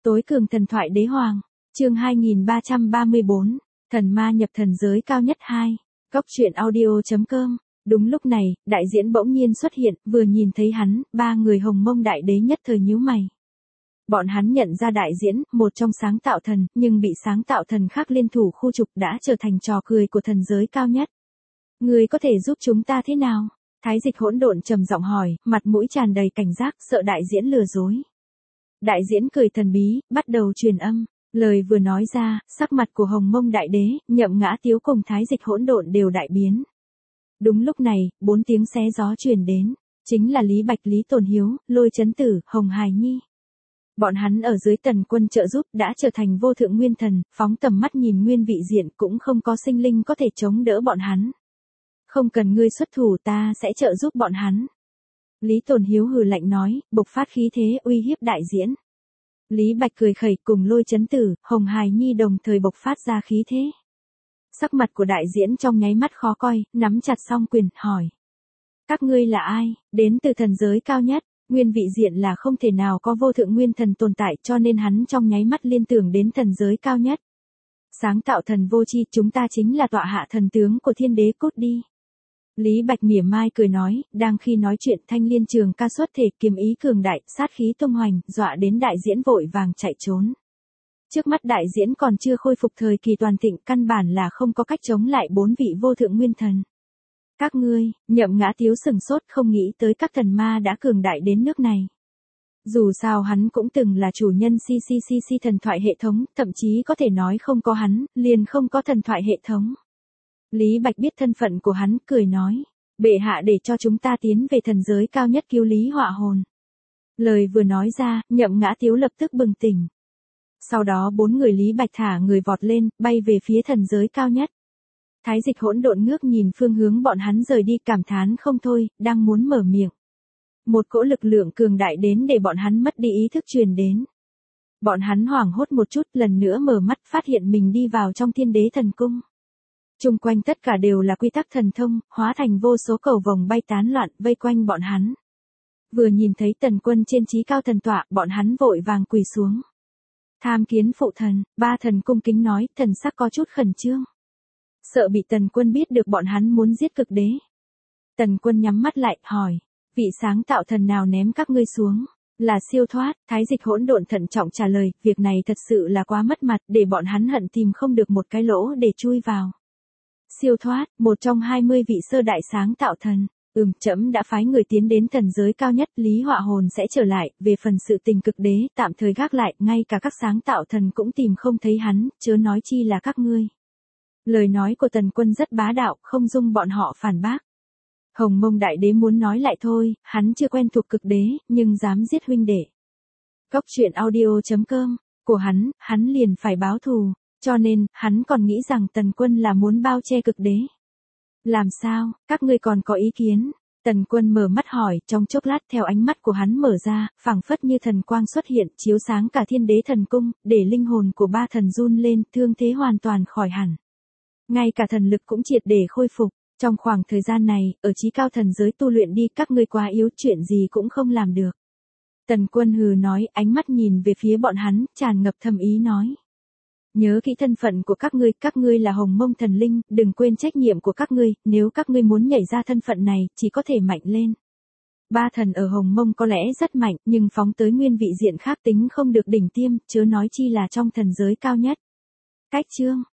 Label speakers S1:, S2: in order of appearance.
S1: Tối cường thần thoại đế hoàng, chương 2334, thần ma nhập thần giới cao nhất 2, góc truyện audio.com. Đúng lúc này, đại diễn bỗng nhiên xuất hiện, vừa nhìn thấy hắn, ba người Hồng Mông đại đế nhất thời nhíu mày. Bọn hắn nhận ra đại diễn, một trong sáng tạo thần, nhưng bị sáng tạo thần khác liên thủ khu trục đã trở thành trò cười của thần giới cao nhất. Người có thể giúp chúng ta thế nào? Thái Dịch Hỗn Độn trầm giọng hỏi, mặt mũi tràn đầy cảnh giác, sợ đại diễn lừa dối. Đại diễn cười thần bí, bắt đầu truyền âm. Lời vừa nói ra, sắc mặt của Hồng Mông đại đế, Nhậm Ngã Tiếu cùng Thái Dịch Hỗn Độn đều đại biến. Đúng lúc này, 4 tiếng xé gió truyền đến, chính là Lý Bạch, Lý Tồn Hiếu, Lôi Chấn Tử, Hồng Hài Nhi. Bọn hắn ở dưới Tần Quân trợ giúp đã trở thành vô thượng nguyên thần, phóng tầm mắt nhìn nguyên vị diện cũng không có sinh linh có thể chống đỡ bọn hắn. Không cần ngươi xuất thủ, ta sẽ trợ giúp bọn hắn. Lý Tồn Hiếu hừ lạnh nói, bộc phát khí thế uy hiếp đại diễn. Lý Bạch cười khẩy cùng Lôi Chấn Tử, Hồng Hài Nhi đồng thời bộc phát ra khí thế. Sắc mặt của đại diễn trong nháy mắt khó coi, nắm chặt song quyền, hỏi. Các ngươi là ai, đến từ thần giới cao nhất, nguyên vị diện là không thể nào có vô thượng nguyên thần tồn tại cho nên hắn trong nháy mắt liên tưởng đến thần giới cao nhất. Sáng tạo thần vô tri, chúng ta chính là tọa hạ thần tướng của thiên đế, cút đi. Lý Bạch mỉa mai cười nói, đang khi nói chuyện Thanh Liên Trường Ca xuất thể, kiếm ý cường đại, sát khí tung hoành, dọa đến đại diễn vội vàng chạy trốn. Trước mắt đại diễn còn chưa khôi phục thời kỳ toàn thịnh, căn bản là không có cách chống lại 4 vị vô thượng nguyên thần. Các ngươi, Nhậm Ngã Tiếu sừng sốt, không nghĩ tới các thần ma đã cường đại đến nước này. Dù sao hắn cũng từng là chủ nhân CCCC thần thoại hệ thống, thậm chí có thể nói không có hắn, liền không có thần thoại hệ thống. Lý Bạch biết thân phận của hắn, cười nói, bệ hạ để cho chúng ta tiến về thần giới cao nhất cứu Lý Họa Hồn. Lời vừa nói ra, Nhậm Ngã Tiếu lập tức bừng tỉnh. Sau đó 4 người Lý Bạch thả người vọt lên, bay về phía thần giới cao nhất. Thái Dịch Hỗn Độn ngước nhìn phương hướng bọn hắn rời đi, cảm thán không thôi, đang muốn mở miệng. Một cỗ lực lượng cường đại đến để bọn hắn mất đi ý thức truyền đến. Bọn hắn hoảng hốt một chút, lần nữa mở mắt phát hiện mình đi vào trong Thiên Đế Thần Cung. Chung quanh tất cả đều là quy tắc thần thông, hóa thành vô số cầu vồng bay tán loạn, vây quanh bọn hắn. Vừa nhìn thấy Tần Quân trên chí cao thần tọa, bọn hắn vội vàng quỳ xuống. Tham kiến phụ thần, ba thần cung kính nói, thần sắc có chút khẩn trương. Sợ bị Tần Quân biết được bọn hắn muốn giết cực đế. Tần Quân nhắm mắt lại, hỏi, vị sáng tạo thần nào ném các ngươi xuống? Là Siêu Thoát. Thái Dịch Hỗn Độn thận trọng trả lời, việc này thật sự là quá mất mặt, để bọn hắn hận tìm không được một cái lỗ để chui vào. Siêu Thoát, một trong 20 vị sơ đại sáng tạo thần. Trẫm đã phái người tiến đến thần giới cao nhất, Lý Họa Hồn sẽ trở lại, về phần sự tình cực đế, tạm thời gác lại, ngay cả các sáng tạo thần cũng tìm không thấy hắn, chớ nói chi là các ngươi. Lời nói của Tần Quân rất bá đạo, không dung bọn họ phản bác. Hồng Mông đại đế muốn nói lại thôi, hắn chưa quen thuộc cực đế, nhưng dám giết huynh đệ. Góc truyện audio.com, của hắn liền phải báo thù, cho nên, hắn còn nghĩ rằng Tần Quân là muốn bao che cực đế. Làm sao, các ngươi còn có ý kiến? Tần Quân mở mắt hỏi, trong chốc lát theo ánh mắt của hắn mở ra, phảng phất như thần quang xuất hiện, chiếu sáng cả Thiên Đế Thần Cung, để linh hồn của ba thần run lên, thương thế hoàn toàn khỏi hẳn. Ngay cả thần lực cũng triệt để khôi phục. Trong khoảng thời gian này, ở chí cao thần giới tu luyện đi, các ngươi quá yếu, chuyện gì cũng không làm được. Tần Quân hừ nói, ánh mắt nhìn về phía bọn hắn, tràn ngập thâm ý nói. Nhớ kỹ thân phận của các ngươi là Hồng Mông thần linh, đừng quên trách nhiệm của các ngươi, nếu các ngươi muốn nhảy ra thân phận này, chỉ có thể mạnh lên. Ba thần ở Hồng Mông có lẽ rất mạnh, nhưng phóng tới nguyên vị diện khác tính không được đỉnh tiêm, chớ nói chi là trong thần giới cao nhất. Cách chương